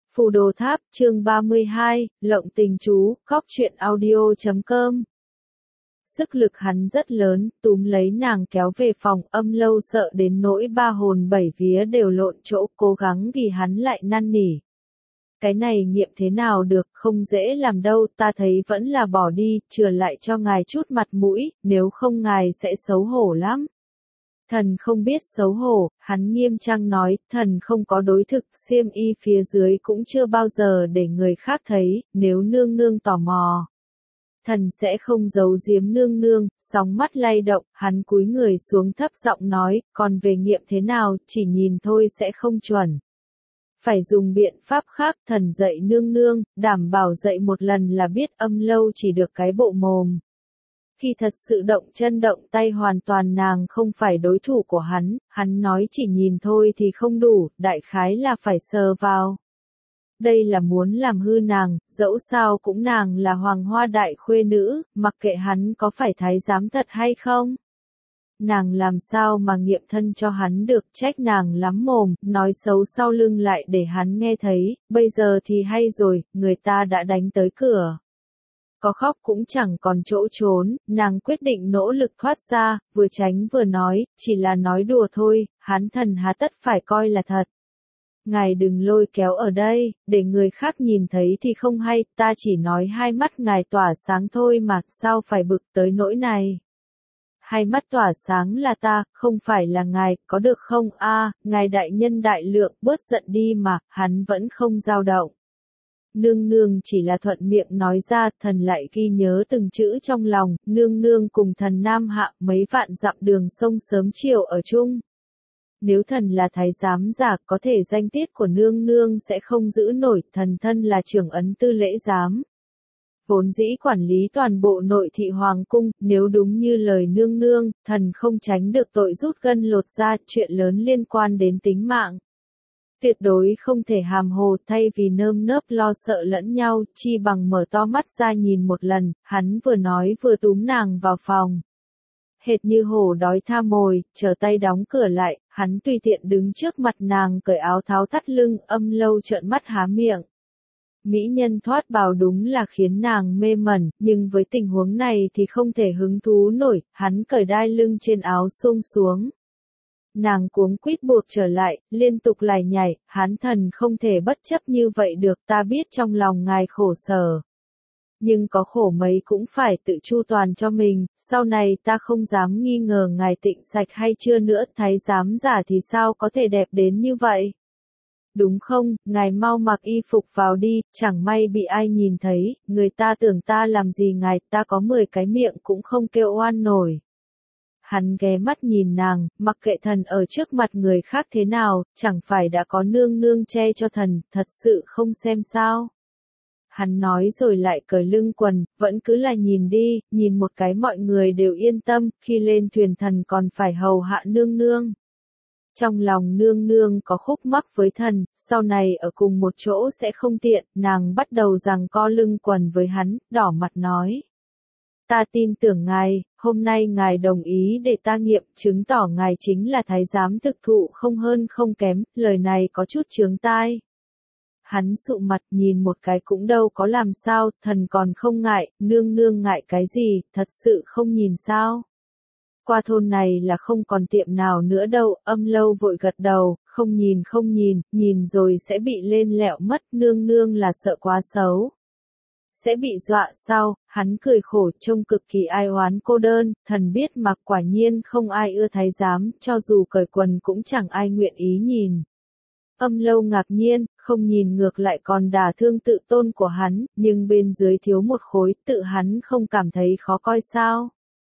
Phù Đồ Tháp, chương 32, Lộng Tình Chú, Cóc truyện audio.com. Sức lực hắn rất lớn, túm lấy nàng kéo về phòng, Âm Lâu sợ đến nỗi ba hồn bảy vía đều lộn chỗ, cố gắng ghi hắn lại năn nỉ. Cái này nghiệm thế nào được, không dễ làm đâu, ta thấy vẫn là bỏ đi, chừa lại cho ngài chút mặt mũi, nếu không ngài sẽ xấu hổ lắm. Thần không biết xấu hổ, hắn nghiêm trang nói, thần không có đối thực, xiêm y phía dưới cũng chưa bao giờ để người khác thấy, nếu nương nương tò mò. Thần sẽ không giấu giếm nương nương, sóng mắt lay động, hắn cúi người xuống thấp giọng nói, còn về nghiệm thế nào, chỉ nhìn thôi sẽ không chuẩn. Phải dùng biện pháp khác, thần dạy nương nương, đảm bảo dạy một lần là biết. Âm Lâu chỉ được cái bộ mồm. Khi thật sự động chân động tay hoàn toàn nàng không phải đối thủ của hắn nói chỉ nhìn thôi thì không đủ, đại khái là phải sờ vào. Đây là muốn làm hư nàng, dẫu sao cũng nàng là hoàng hoa đại khuê nữ, mặc kệ hắn có phải thái giám thật hay không. Nàng làm sao mà nghiệm thân cho hắn được, trách nàng lắm mồm, nói xấu sau lưng lại để hắn nghe thấy, bây giờ thì hay rồi, người ta đã đánh tới cửa. Có khóc cũng chẳng còn chỗ trốn, nàng quyết định nỗ lực thoát ra, vừa tránh vừa nói, chỉ là nói đùa thôi, hắn thần há tất phải coi là thật. Ngài đừng lôi kéo ở đây, để người khác nhìn thấy thì không hay, ta chỉ nói hai mắt ngài tỏa sáng thôi mà, sao phải bực tới nỗi này. Hai mắt tỏa sáng là ta, không phải là ngài, có được không ngài đại nhân đại lượng, bớt giận đi mà, hắn vẫn không dao động. Nương nương chỉ là thuận miệng nói ra, thần lại ghi nhớ từng chữ trong lòng, nương nương cùng thần Nam Hạ mấy vạn dặm đường sông sớm chiều ở chung. Nếu thần là thái giám giả, có thể danh tiết của nương nương sẽ không giữ nổi, thần thân là trưởng ấn tư lễ giám. Vốn dĩ quản lý toàn bộ nội thị hoàng cung, nếu đúng như lời nương nương, thần không tránh được tội rút gân lột da, chuyện lớn liên quan đến tính mạng. Tuyệt đối không thể hàm hồ, thay vì nơm nớp lo sợ lẫn nhau, chi bằng mở to mắt ra nhìn một lần, hắn vừa nói vừa túm nàng vào phòng. Hệt như hổ đói tha mồi, chờ tay đóng cửa lại, hắn tùy tiện đứng trước mặt nàng cởi áo tháo thắt lưng, Âm Lâu trợn mắt há miệng. Mỹ nhân thoát bào đúng là khiến nàng mê mẩn, nhưng với tình huống này thì không thể hứng thú nổi, hắn cởi đai lưng trên áo xông xuống. Nàng cuống quýt buộc trở lại, liên tục lải nhải, hắn thần không thể bất chấp như vậy được, ta biết trong lòng ngài khổ sở. Nhưng có khổ mấy cũng phải tự chu toàn cho mình, sau này ta không dám nghi ngờ ngài tịnh sạch hay chưa nữa, thái giám giả thì sao có thể đẹp đến như vậy. Đúng không, ngài mau mặc y phục vào đi, chẳng may bị ai nhìn thấy, người ta tưởng ta làm gì ngài, ta có 10 cái miệng cũng không kêu oan nổi. Hắn ghé mắt nhìn nàng, mặc kệ thần ở trước mặt người khác thế nào, chẳng phải đã có nương nương che cho thần, thật sự không xem sao. Hắn nói rồi lại cởi lưng quần, vẫn cứ là nhìn đi, nhìn một cái mọi người đều yên tâm, khi lên thuyền thần còn phải hầu hạ nương nương. Trong lòng nương nương có khúc mắc với thần, sau này ở cùng một chỗ sẽ không tiện, nàng bắt đầu giằng co lưng quần với hắn, đỏ mặt nói. Ta tin tưởng ngài, hôm nay ngài đồng ý để ta nghiệm, chứng tỏ ngài chính là thái giám thực thụ không hơn không kém, lời này có chút chướng tai. Hắn sụ mặt nhìn một cái cũng đâu có làm sao, thần còn không ngại, nương nương ngại cái gì, thật sự không nhìn sao. Qua thôn này là không còn tiệm nào nữa đâu, Âm Lâu vội gật đầu, không nhìn, nhìn rồi sẽ bị lên lẹo mất, nương nương là sợ quá xấu. Sẽ bị dọa sao, hắn cười khổ trông cực kỳ ai oán cô đơn, thần biết mà quả nhiên không ai ưa thái giám, cho dù cởi quần cũng chẳng ai nguyện ý nhìn. Âm Lâu ngạc nhiên, không nhìn ngược lại còn đả thương tự tôn của hắn, nhưng bên dưới thiếu một khối, tự hắn không cảm thấy khó coi sao.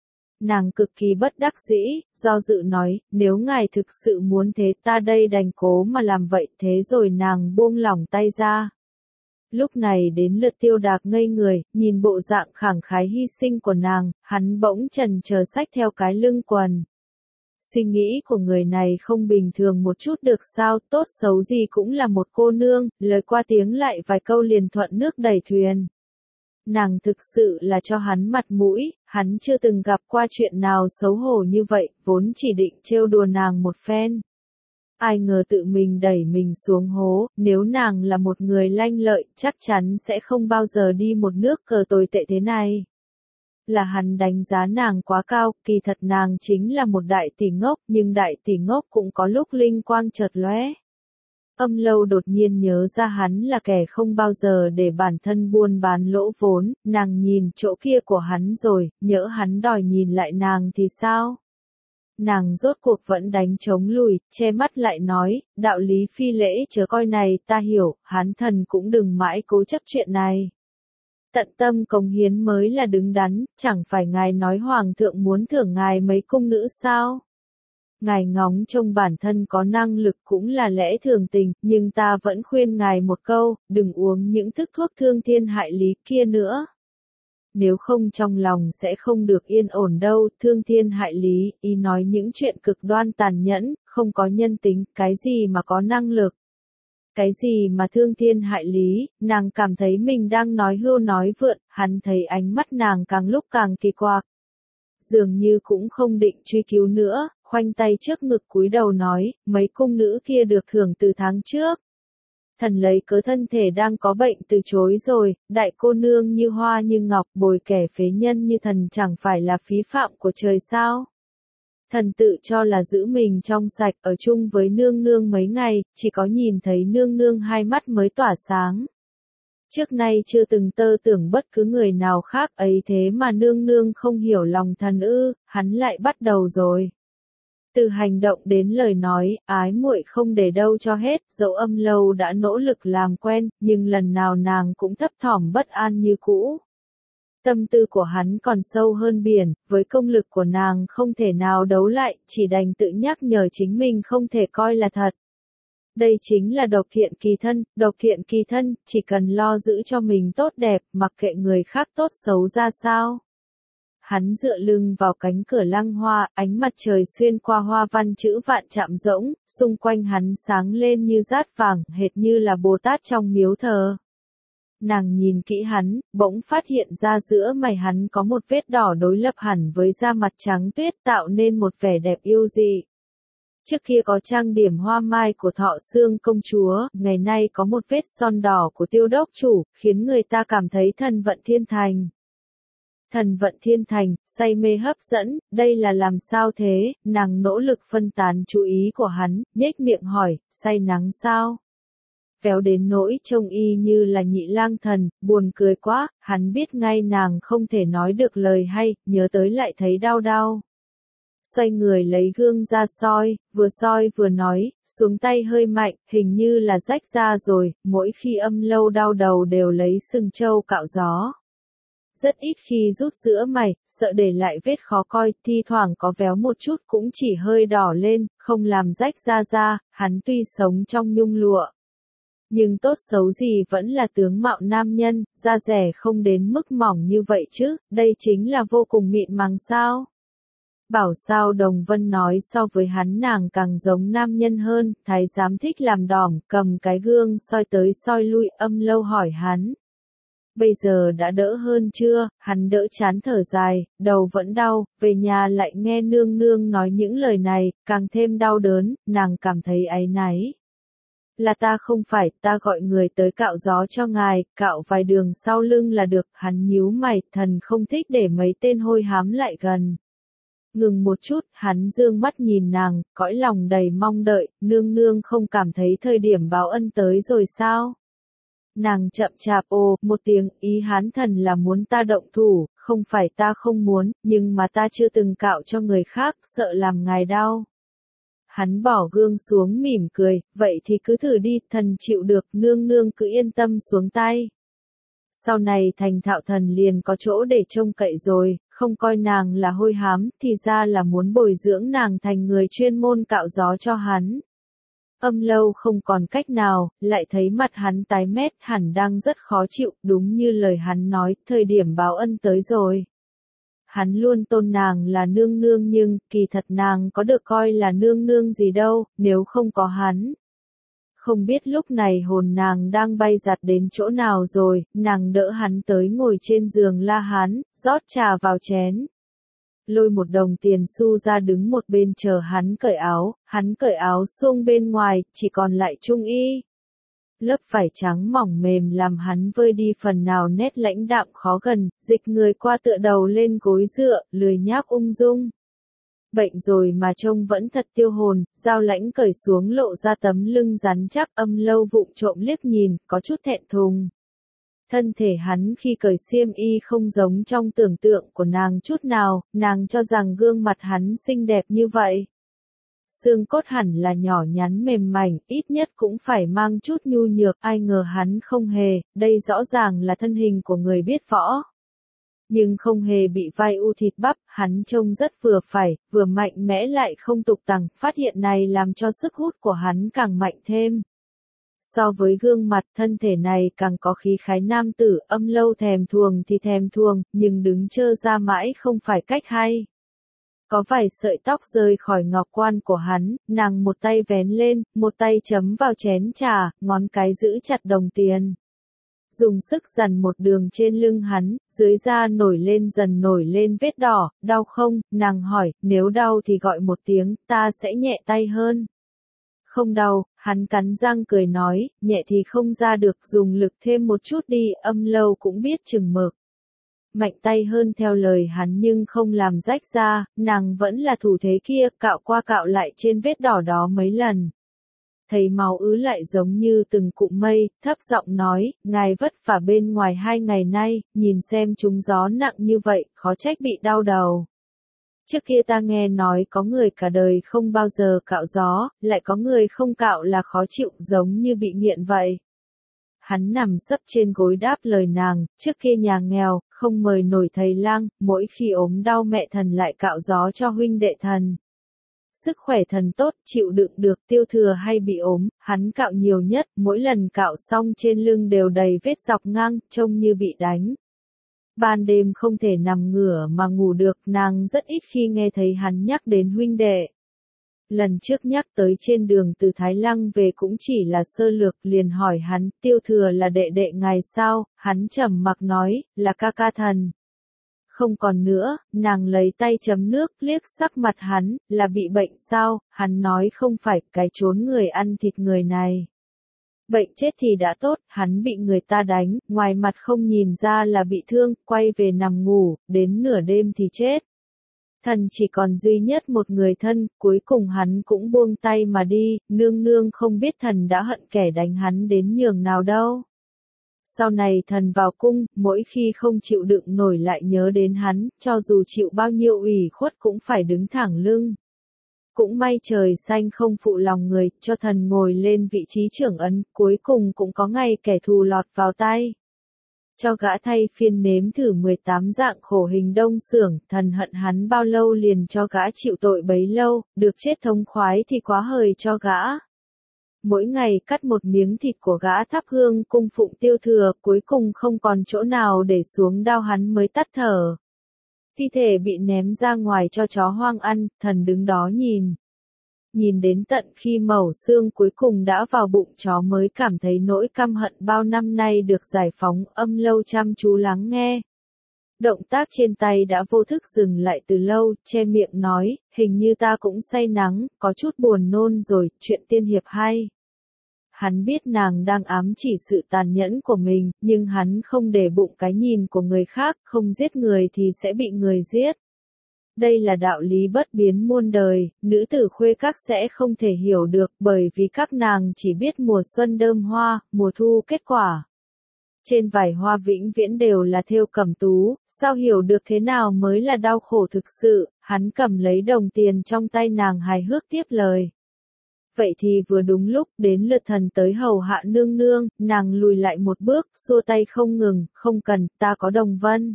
Nàng cực kỳ bất đắc dĩ, do dự nói, nếu ngài thực sự muốn thế ta đây đành cố mà làm vậy, thế rồi nàng buông lỏng tay ra. Lúc này đến lượt Tiêu Đạc ngây người, nhìn bộ dạng khẳng khái hy sinh của nàng, hắn bỗng chần chờ xách theo cái lưng quần. Suy nghĩ của người này không bình thường một chút được sao, tốt xấu gì cũng là một cô nương, lời qua tiếng lại vài câu liền thuận nước đẩy thuyền. Nàng thực sự là cho hắn mặt mũi, hắn chưa từng gặp qua chuyện nào xấu hổ như vậy, vốn chỉ định trêu đùa nàng một phen. Ai ngờ tự mình đẩy mình xuống hố, nếu nàng là một người lanh lợi, chắc chắn sẽ không bao giờ đi một nước cờ tồi tệ thế này. Là hắn đánh giá nàng quá cao, kỳ thật nàng chính là một đại tỷ ngốc, nhưng đại tỷ ngốc cũng có lúc linh quang chợt lóe. Âm Lâu đột nhiên nhớ ra hắn là kẻ không bao giờ để bản thân buôn bán lỗ vốn, nàng nhìn chỗ kia của hắn rồi, nhỡ hắn đòi nhìn lại nàng thì sao? Nàng rốt cuộc vẫn đánh chống lùi, che mắt lại nói, đạo lý phi lễ chớ coi này, ta hiểu, hán thần cũng đừng mãi cố chấp chuyện này. Tận tâm cống hiến mới là đứng đắn, chẳng phải ngài nói hoàng thượng muốn thưởng ngài mấy cung nữ sao? Ngài ngóng trông bản thân có năng lực cũng là lẽ thường tình, nhưng ta vẫn khuyên ngài một câu, đừng uống những thức thuốc thương thiên hại lý kia nữa. Nếu không trong lòng sẽ không được yên ổn đâu, thương thiên hại lý, ý nói những chuyện cực đoan tàn nhẫn, không có nhân tính, cái gì mà có năng lực. Cái gì mà thương thiên hại lý, nàng cảm thấy mình đang nói hưu nói vượn, hắn thấy ánh mắt nàng càng lúc càng kỳ quặc. Dường như cũng không định truy cứu nữa, khoanh tay trước ngực cúi đầu nói, mấy cung nữ kia được thưởng từ tháng trước. Thần lấy cớ thân thể đang có bệnh từ chối rồi, đại cô nương như hoa như ngọc bồi kẻ phế nhân như thần chẳng phải là phí phạm của trời sao. Thần tự cho là giữ mình trong sạch ở chung với nương nương mấy ngày, chỉ có nhìn thấy nương nương hai mắt mới tỏa sáng. Trước nay chưa từng tơ tưởng bất cứ người nào khác ấy thế mà nương nương không hiểu lòng thần ư, hắn lại bắt đầu rồi. Từ hành động đến lời nói, ái muội không để đâu cho hết, dẫu Âm Lâu đã nỗ lực làm quen, nhưng lần nào nàng cũng thấp thỏm bất an như cũ. Tâm tư của hắn còn sâu hơn biển, với công lực của nàng không thể nào đấu lại, chỉ đành tự nhắc nhở chính mình không thể coi là thật. Đây chính là độc thiện kỳ thân, chỉ cần lo giữ cho mình tốt đẹp, mặc kệ người khác tốt xấu ra sao. Hắn dựa lưng vào cánh cửa lăng hoa, ánh mặt trời xuyên qua hoa văn chữ vạn chạm rỗng, xung quanh hắn sáng lên như dát vàng, hệt như là Bồ Tát trong miếu thờ. Nàng nhìn kỹ hắn, bỗng phát hiện ra giữa mày hắn có một vết đỏ đối lập hẳn với da mặt trắng tuyết tạo nên một vẻ đẹp yêu dị. Trước kia có trang điểm hoa mai của Thọ Xương công chúa, ngày nay có một vết son đỏ của Tiêu đốc chủ, khiến người ta cảm thấy thần vận thiên thành. Thần vận thiên thành, say mê hấp dẫn, đây là làm sao thế, nàng nỗ lực phân tán chú ý của hắn, nhếch miệng hỏi, say nắng sao? Véo đến nỗi trông y như là Nhị Lang Thần, buồn cười quá, hắn biết ngay nàng không thể nói được lời hay, nhớ tới lại thấy đau đau. Xoay người lấy gương ra soi vừa nói, xuống tay hơi mạnh, hình như là rách ra rồi, mỗi khi Âm Lâu đau đầu đều lấy sừng trâu cạo gió. Rất ít khi rút giữa mày, sợ để lại vết khó coi, thi thoảng có véo một chút cũng chỉ hơi đỏ lên, không làm rách ra, hắn tuy sống trong nhung lụa. Nhưng tốt xấu gì vẫn là tướng mạo nam nhân, da dẻ không đến mức mỏng như vậy chứ, đây chính là vô cùng mịn màng sao. Bảo sao Đồng Vân nói so với hắn nàng càng giống nam nhân hơn, thái giám thích làm đỏm, cầm cái gương soi tới soi lui, Âm Lâu hỏi hắn. Bây giờ đã đỡ hơn chưa, hắn đỡ chán thở dài, đầu vẫn đau, về nhà lại nghe nương nương nói những lời này, càng thêm đau đớn, nàng cảm thấy áy náy. Là ta không phải, ta gọi người tới cạo gió cho ngài, cạo vài đường sau lưng là được, hắn nhíu mày, thần không thích để mấy tên hôi hám lại gần. Ngừng một chút, hắn dương mắt nhìn nàng, cõi lòng đầy mong đợi, nương nương không cảm thấy thời điểm báo ân tới rồi sao? Nàng chậm chạp một tiếng, ý hán thần là muốn ta động thủ, không phải ta không muốn, nhưng mà ta chưa từng cạo cho người khác, sợ làm ngài đau. Hắn bỏ gương xuống mỉm cười, vậy thì cứ thử đi, thần chịu được, nương nương cứ yên tâm xuống tay. Sau này thành Thạo thần liền có chỗ để trông cậy rồi, không coi nàng là hôi hám, thì ra là muốn bồi dưỡng nàng thành người chuyên môn cạo gió cho hắn. Âm Lâu không còn cách nào, lại thấy mặt hắn tái mét, hẳn đang rất khó chịu, đúng như lời hắn nói, thời điểm báo ân tới rồi. Hắn luôn tôn nàng là nương nương nhưng, kỳ thật nàng có được coi là nương nương gì đâu, nếu không có hắn. Không biết lúc này hồn nàng đang bay giặt đến chỗ nào rồi, nàng đỡ hắn tới ngồi trên giường la hán, rót trà vào chén. lôi một đồng tiền xu ra đứng một bên chờ hắn cởi áo xuông bên ngoài, chỉ còn lại trung y. Lớp vải trắng mỏng mềm làm hắn vơi đi phần nào nét lãnh đạm khó gần, dịch người qua tựa đầu lên gối dựa, lười nhác ung dung. Bệnh rồi mà trông vẫn thật tiêu hồn, Giao Lãnh cởi xuống lộ ra tấm lưng rắn chắc, Âm Lâu vụng trộm liếc nhìn, có chút thẹn thùng. Thân thể hắn khi cởi xiêm y không giống trong tưởng tượng của nàng chút nào, nàng cho rằng gương mặt hắn xinh đẹp như vậy. Xương cốt hẳn là nhỏ nhắn mềm mảnh, ít nhất cũng phải mang chút nhu nhược, ai ngờ hắn không hề, đây rõ ràng là thân hình của người biết võ. Nhưng không hề bị vai u thịt bắp, hắn trông rất vừa phải, vừa mạnh mẽ lại không tục tằng, phát hiện này làm cho sức hút của hắn càng mạnh thêm. So với gương mặt thân thể này càng có khí khái nam tử, Âm Lâu thèm thuồng thì thèm thuồng, nhưng đứng chơ ra mãi không phải cách hay. Có vài sợi tóc rơi khỏi ngọc quan của hắn, nàng một tay vén lên, một tay chấm vào chén trà, ngón cái giữ chặt đồng tiền. Dùng sức dằn một đường trên lưng hắn, dưới da dần nổi lên vết đỏ, đau không, nàng hỏi, nếu đau thì gọi một tiếng, ta sẽ nhẹ tay hơn. Không đau, hắn cắn răng cười nói, nhẹ thì không ra được, dùng lực thêm một chút đi, Âm Lâu cũng biết chừng mực. Mạnh tay hơn theo lời hắn nhưng không làm rách ra, nàng vẫn là thủ thế kia, cạo qua cạo lại trên vết đỏ đó mấy lần. Thấy máu ứ lại giống như từng cụm mây, thấp giọng nói, ngài vất vả bên ngoài 2 ngày nay, nhìn xem chúng gió nặng như vậy, khó trách bị đau đầu. Trước kia ta nghe nói có người cả đời không bao giờ cạo gió, lại có người không cạo là khó chịu giống như bị nghiện vậy. Hắn nằm sấp trên gối đáp lời nàng, trước kia nhà nghèo, không mời nổi thầy lang, mỗi khi ốm đau mẹ thần lại cạo gió cho huynh đệ thần. Sức khỏe thần tốt, chịu đựng được, tiêu thừa hay bị ốm, hắn cạo nhiều nhất, mỗi lần cạo xong trên lưng đều đầy vết dọc ngang, trông như bị đánh. Ban đêm không thể nằm ngửa mà ngủ được, nàng rất ít khi nghe thấy hắn nhắc đến huynh đệ. Lần trước nhắc tới trên đường từ Thái Lăng về cũng chỉ là sơ lược, liền hỏi hắn, tiêu thừa là đệ đệ ngài sao, hắn trầm mặc nói, là ca ca thần. Không còn nữa, nàng lấy tay chấm nước liếc sắc mặt hắn, là bị bệnh sao, hắn nói không phải, cái chốn người ăn thịt người này. Bệnh chết thì đã tốt, hắn bị người ta đánh, ngoài mặt không nhìn ra là bị thương, quay về nằm ngủ, đến nửa đêm thì chết. Thần chỉ còn duy nhất một người thân, cuối cùng hắn cũng buông tay mà đi, nương nương không biết thần đã hận kẻ đánh hắn đến nhường nào đâu. Sau này thần vào cung, mỗi khi không chịu đựng nổi lại nhớ đến hắn, cho dù chịu bao nhiêu ủy khuất cũng phải đứng thẳng lưng. Cũng may trời xanh không phụ lòng người, cho thần ngồi lên vị trí trưởng ấn, cuối cùng cũng có ngày kẻ thù lọt vào tay. Cho gã thay phiên nếm thử 18 dạng khổ hình đông xưởng, thần hận hắn bao lâu liền cho gã chịu tội bấy lâu, được chết thống khoái thì quá hời cho gã. Mỗi ngày cắt một miếng thịt của gã thắp hương cung phụng tiêu thừa, cuối cùng không còn chỗ nào để xuống đao hắn mới tắt thở. Thi thể bị ném ra ngoài cho chó hoang ăn, thần đứng đó nhìn. Nhìn đến tận khi mẩu xương cuối cùng đã vào bụng chó mới cảm thấy nỗi căm hận bao năm nay được giải phóng, Âm Lâu chăm chú lắng nghe. Động tác trên tay đã vô thức dừng lại từ lâu, che miệng nói, hình như ta cũng say nắng, có chút buồn nôn rồi, chuyện tiên hiệp hay. Hắn biết nàng đang ám chỉ sự tàn nhẫn của mình, nhưng hắn không để bụng cái nhìn của người khác, không giết người thì sẽ bị người giết. Đây là đạo lý bất biến muôn đời, nữ tử khuê các sẽ không thể hiểu được bởi vì các nàng chỉ biết mùa xuân đơm hoa, mùa thu kết quả. Trên vải hoa vĩnh viễn đều là thêu cẩm tú, sao hiểu được thế nào mới là đau khổ thực sự, hắn cầm lấy đồng tiền trong tay nàng hài hước tiếp lời. Vậy thì vừa đúng lúc đến lượt thần tới hầu hạ nương nương, nàng lùi lại một bước, xua tay không ngừng, không cần, ta có Đồng Vân.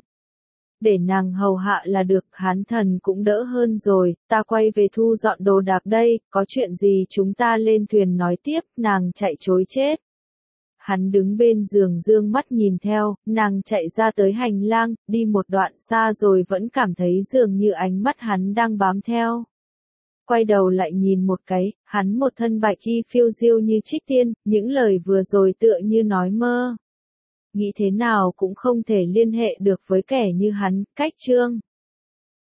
Để nàng hầu hạ là được, hán thần cũng đỡ hơn rồi, ta quay về thu dọn đồ đạc đây, có chuyện gì chúng ta lên thuyền nói tiếp, nàng chạy chối chết. Hắn đứng bên giường dương mắt nhìn theo, nàng chạy ra tới hành lang, đi một đoạn xa rồi vẫn cảm thấy dường như ánh mắt hắn đang bám theo. Quay đầu lại nhìn một cái, hắn một thân bạch y phiêu diêu như trích tiên, những lời vừa rồi tựa như nói mơ. Nghĩ thế nào cũng không thể liên hệ được với kẻ như hắn, cách chương.